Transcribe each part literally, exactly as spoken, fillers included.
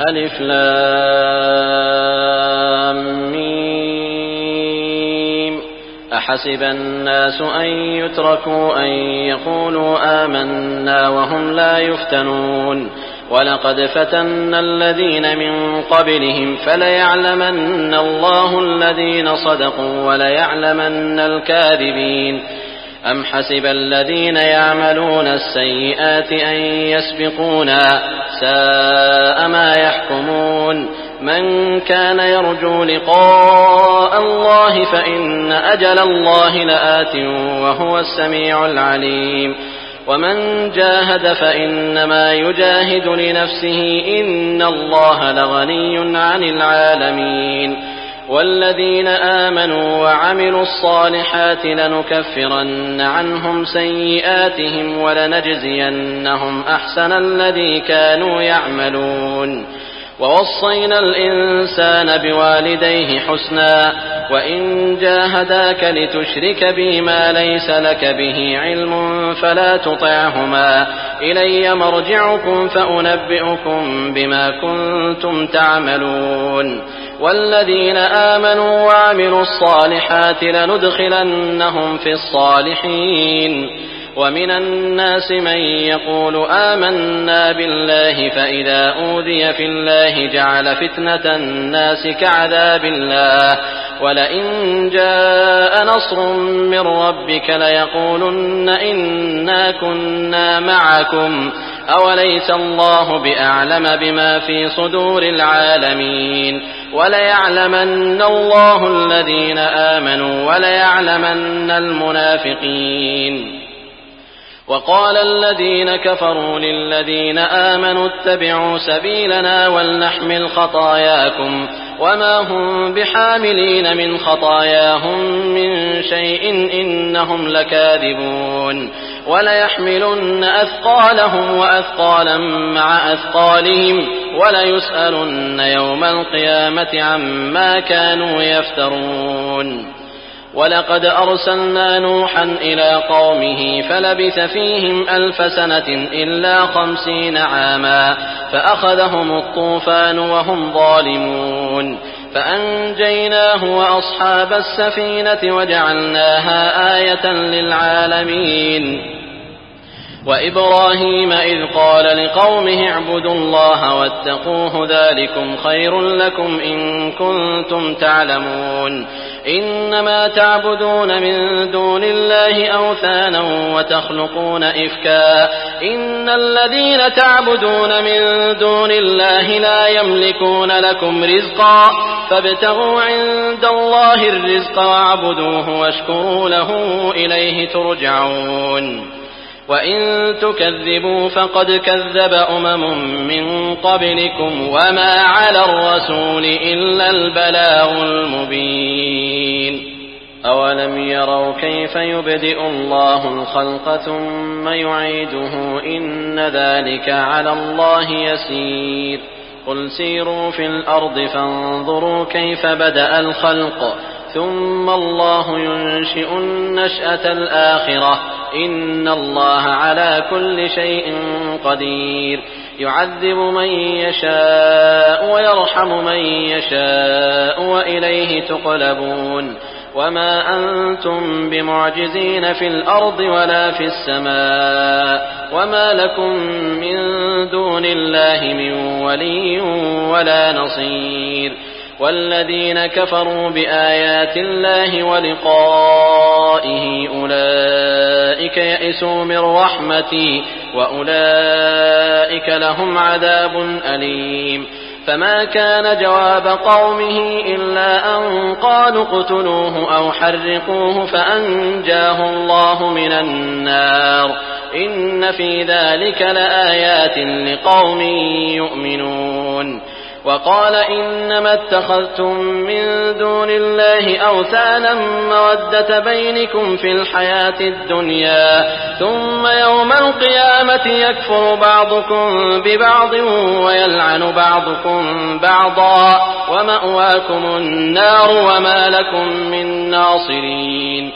ألف لام ميم أحسب الناس أن يتركوا أن يقولوا آمنا وهم لا يفتنون ولقد فتنا الذين من قبلهم فليعلمن الله الذين صدقوا وليعلمن الكاذبين أم حسب الذين يعملون السيئات أن يسبقونا ساء ما يحكمون من كان يرجو لقاء الله فإن أجل الله لآت وهو السميع العليم ومن جاهد فإنما يجاهد لنفسه إن الله لغني عن العالمين والذين آمنوا وعملوا الصالحات لنكفرن عنهم سيئاتهم ولنجزينهم أحسن الذي كانوا يعملون ووصينا الإنسان بوالديه حسنا وإن جاهداك لتشرك بي ما ليس لك به علم فلا تطعهما إلي مرجعكم فأنبئكم بما كنتم تعملون والذين آمنوا وعملوا الصالحات لندخلنهم في الصالحين ومن الناس من يقول آمنا بالله فإذا أوذي في الله جعل فتنة الناس كعذاب الله ولئن جاء نصر من ربك ليقولن إنا كنا معكم أوليس الله بأعلم بما في صدور العالمين وليعلمن الله الذين آمنوا وليعلمن المنافقين وقال الذين كفروا للذين آمنوا اتبعوا سبيلنا ولنحمل خطاياكم وما هم بحاملين من خطاياهم من شيء إنهم لكاذبون وليحملن أثقالهم وأثقالا مع أثقالهم وليسألن يوم القيامة عما كانوا يفترون ولقد أرسلنا نوحا إلى قومه فلبث فيهم ألف سنة إلا خمسين عاما فأخذهم الطوفان وهم ظالمون فأنجيناه وأصحاب السفينة وجعلناها آية للعالمين وإبراهيم إذ قال لقومه اعبدوا الله واتقوه ذلكم خير لكم إن كنتم تعلمون إنما تعبدون من دون الله أوثانا وتخلقون إفكا إن الذين تعبدون من دون الله لا يملكون لكم رزقا فابتغوا عند الله الرزق واعبدوه واشكروا له إليه ترجعون وإن تكذبوا فقد كذب أمم من قبلكم وما على الرسول إلا البلاغ المبين أولم يروا كيف يبدئ الله الخلق ثم يعيده إن ذلك على الله يسير قل سيروا في الأرض فانظروا كيف بدأ الخلق ثم الله ينشئ النشأة الآخرة إن الله على كل شيء قدير يعذب من يشاء ويرحم من يشاء وإليه تقلبون وما أنتم بمعجزين في الأرض ولا في السماء وما لكم من دون الله من ولي ولا نصير والذين كفروا بآيات الله ولقائه أولئك يئسوا من رحمتي وأولئك لهم عذاب أليم فما كان جواب قومه إلا أن قالوا اقتلوه أو حرقوه فأنجاه الله من النار إن في ذلك لآيات لقوم يؤمنون وقال إنما اتخذتم من دون الله أوثانا مودة بينكم في الحياة الدنيا ثم يوم القيامة يكفر بعضكم ببعض ويلعن بعضكم بعضا ومأواكم النار وما لكم من ناصرين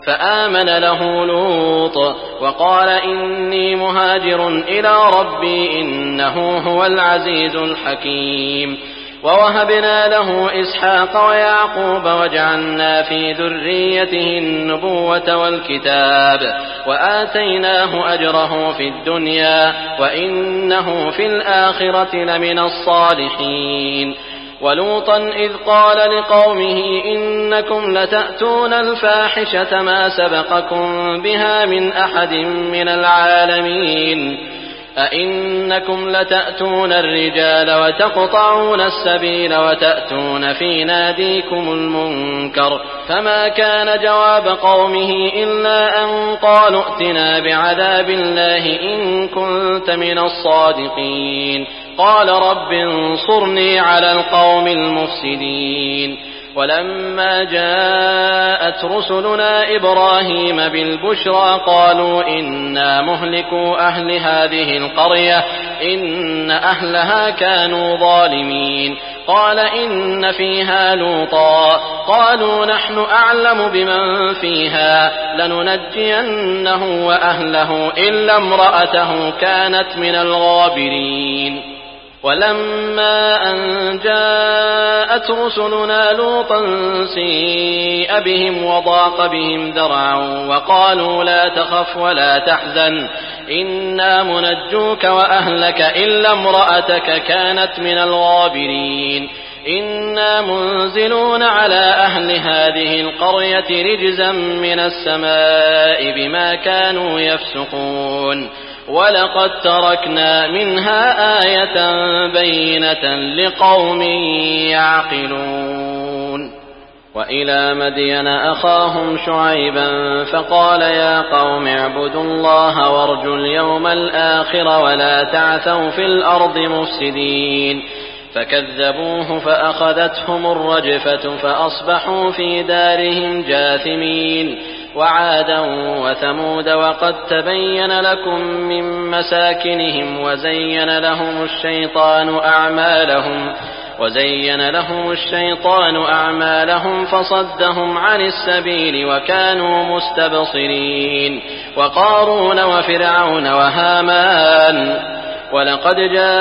فآمن له لوط وقال إني مهاجر إلى ربي إنه هو العزيز الحكيم. ووهبنا له إسحاق ويعقوب وجعلنا في ذريته النبوة والكتاب وآتيناه أجره في الدنيا وإنه في الآخرة لمن الصالحين. ولوطا إذ قال لقومه إنكم لتأتون الفاحشة ما سبقكم بها من أحد من العالمين أئنكم لتأتون الرجال وتقطعون السبيل وتأتون في ناديكم المنكر فما كان جواب قومه إلا أن قالوا ائتنا بعذاب الله إن كنت من الصادقين قال رب انصرني على القوم المفسدين. ولما جاءت رسلنا إبراهيم بالبشرى قالوا إنا مهلكو أهل هذه القرية إن أهلها كانوا ظالمين قال إن فيها لوطا قالوا نحن أعلم بمن فيها لننجينه وأهله إلا امرأته كانت من الغابرين. ولما أن جاءت رسلنا لوطا سيء بهم وضاق بهم ذرعا وقالوا لا تخف ولا تحزن إنا منجوك وأهلك إلا امرأتك كانت من الغابرين إنا منزلون على أهل هذه القرية رجزا من السماء بما كانوا يفسقون ولقد تركنا منها آية بينة لقوم يعقلون. وإلى مدين أخاهم شعيبا فقال يا قوم اعبدوا الله وارجوا اليوم الآخر ولا تعثوا في الأرض مفسدين فكذبوه فأخذتهم الرجفة فأصبحوا في دارهم جاثمين. وعادا وثمود وقد تبين لكم من مساكنهم وزين لهم الشيطان أعمالهم وزين لهم الشيطان أعمالهم فصدهم عن السبيل وكانوا مستبصرين. وقارون وفرعون وهامان ولقد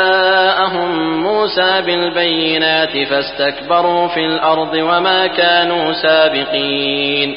جاءهم موسى بالبينات فاستكبروا في الأرض وما كانوا سابقين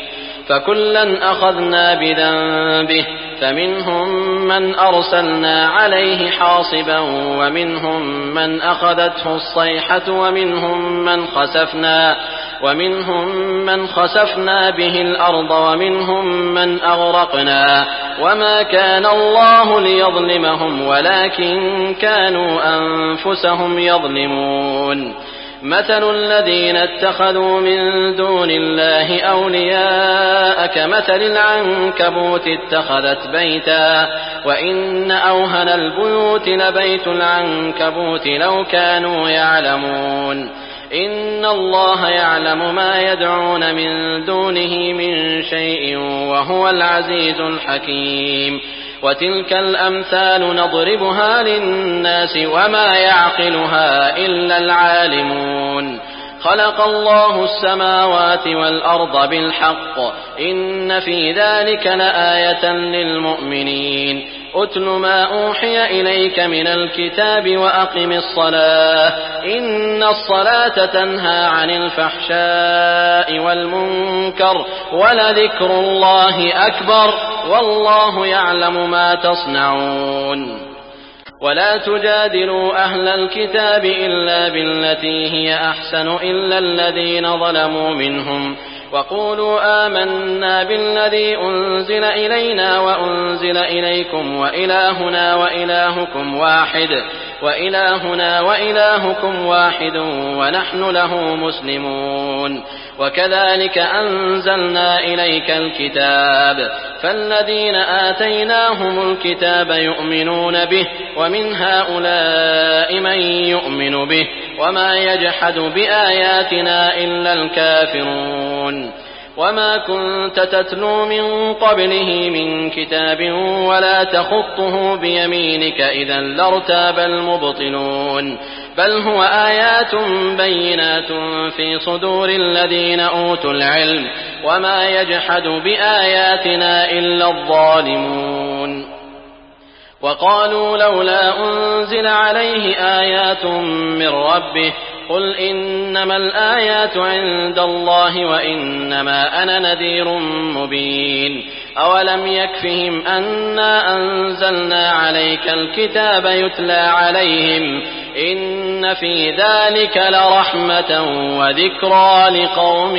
فكلا أخذنا بذنبه فمنهم من أرسلنا عليه حاصبا ومنهم من أخذته الصيحة ومنهم من خسفنا ومنهم من خسفنا به الأرض ومنهم من أغرقنا وما كان الله ليظلمهم ولكن كانوا أنفسهم يظلمون. مثل الذين اتخذوا من دون الله أولياء كمثل العنكبوت اتخذت بيتا وإن أوهن البيوت لبيت العنكبوت لو كانوا يعلمون. إن الله يعلم ما يدعون من دونه من شيء وهو العزيز الحكيم. وتلك الأمثال نضربها للناس وما يعقلها إلا العالمون. خلق الله السماوات والأرض بالحق إن في ذلك لآية للمؤمنين. أتل ما أوحي إليك من الكتاب وأقم الصلاة إن الصلاة تنهى عن الفحشاء والمنكر ولذكر الله أكبر والله يعلم ما تصنعون. ولا تجادلوا أهل الكتاب إلا بالتي هي أحسن إلا الذين ظلموا منهم وقولوا آمنا بالذي أنزل إلينا وأنزل إليكم وإلهنا وإلهكم واحد وإلهنا وإلهكم واحد ونحن له مسلمون. وكذلك أنزلنا إليك الكتاب فالذين آتيناهم الكتاب يؤمنون به ومن هؤلاء من يؤمن به وما يجحد بآياتنا إلا الكافرون. وما كنت تتلو من قبله من كتاب ولا تخطه بيمينك إذا لارتاب المبطلون بل هو آيات بينات في صدور الذين أوتوا العلم وما يجحد بآياتنا إلا الظالمون. وقالوا لولا أنزل عليه آيات من ربه قل إنما الآيات عند الله وإنما أنا نذير مبين. أولم يكفهم أنا أنزلنا عليك الكتاب يتلى عليهم إن في ذلك لرحمة وذكرى لقوم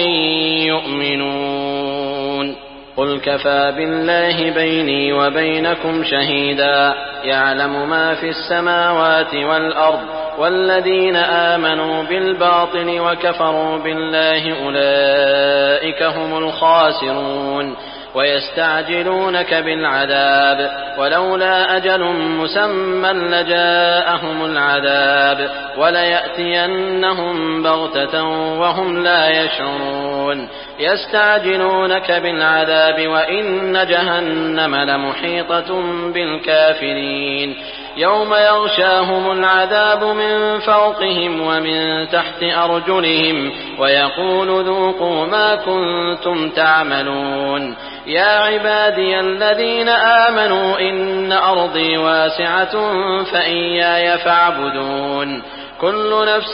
يؤمنون. قل كفى بالله بيني وبينكم شهيدا يعلم ما في السماوات والأرض والذين آمنوا بالباطل وكفروا بالله أولئك هم الخاسرون. ويستعجلونك بالعذاب ولولا أجل مسمى لجاءهم العذاب وليأتينهم بغتة وهم لا يشعرون. يستعجلونك بالعذاب وإن جهنم لمحيطة بالكافرين يوم يغشاهم العذاب من فوقهم ومن تحت أرجلهم ويقول ذوقوا ما كنتم تعملون. يا عبادي الذين آمنوا إن أرضي واسعة فإياي فاعبدون. كل نفس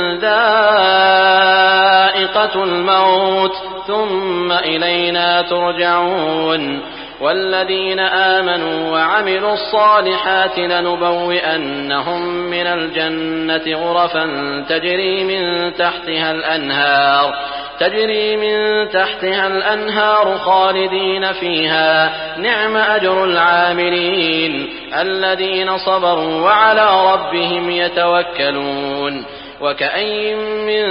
ذائقة الموت ثم إلينا ترجعون. والذين آمنوا وعملوا الصالحات لنبوئنهم من الجنة غرفا تجري من تحتها الأنهار تجري من تحتها الأنهار خالدين فيها نعم أجر العاملين الذين صبروا وعلى ربهم يتوكلون. وكأين من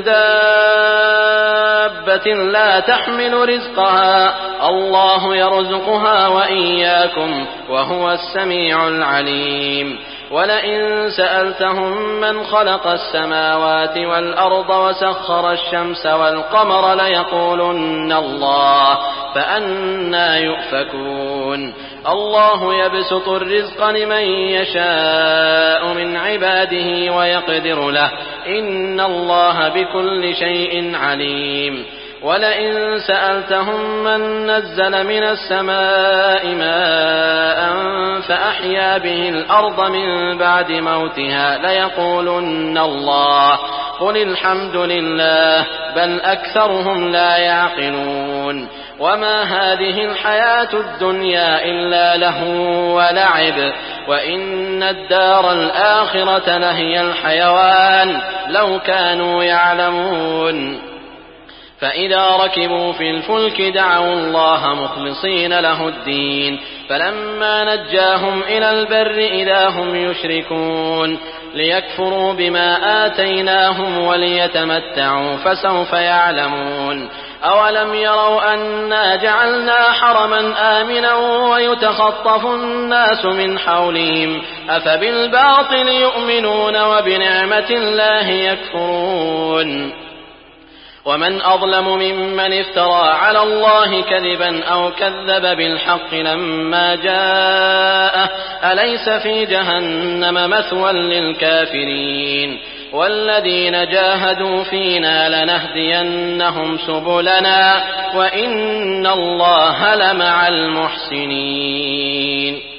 دابة لا تحمل رزقها الله يرزقها وإياكم وهو السميع العليم. ولئن سألتهم من خلق السماوات والأرض وسخر الشمس والقمر ليقولن الله فأنى يؤفكون. الله يبسط الرزق لمن يشاء من عباده ويقدر له إن الله بكل شيء عليم. ولئن سألتهم من نزل من السماء ماء فأحيا به الأرض من بعد موتها ليقولن الله قل الحمد لله بل أكثرهم لا يعقلون. وما هذه الحياة الدنيا إلا لهو ولعب وإن الدار الآخرة لهي الحيوان لو كانوا يعلمون. فإذا ركبوا في الفلك دعوا الله مخلصين له الدين فلما نجاهم إلى البر إذا هم يشركون ليكفروا بما آتيناهم وليتمتعوا فسوف يعلمون. أولم يروا أنا جعلنا حرما آمنا ويتخطف الناس من حولهم أفبالباطل يؤمنون وبنعمة الله يكفرون. ومن أظلم ممن افترى على الله كذبا أو كذب بالحق لما جاءه أليس في جهنم مثوى للكافرين. والذين جاهدوا فينا لنهدينهم سبلنا وإن الله لمع المحسنين.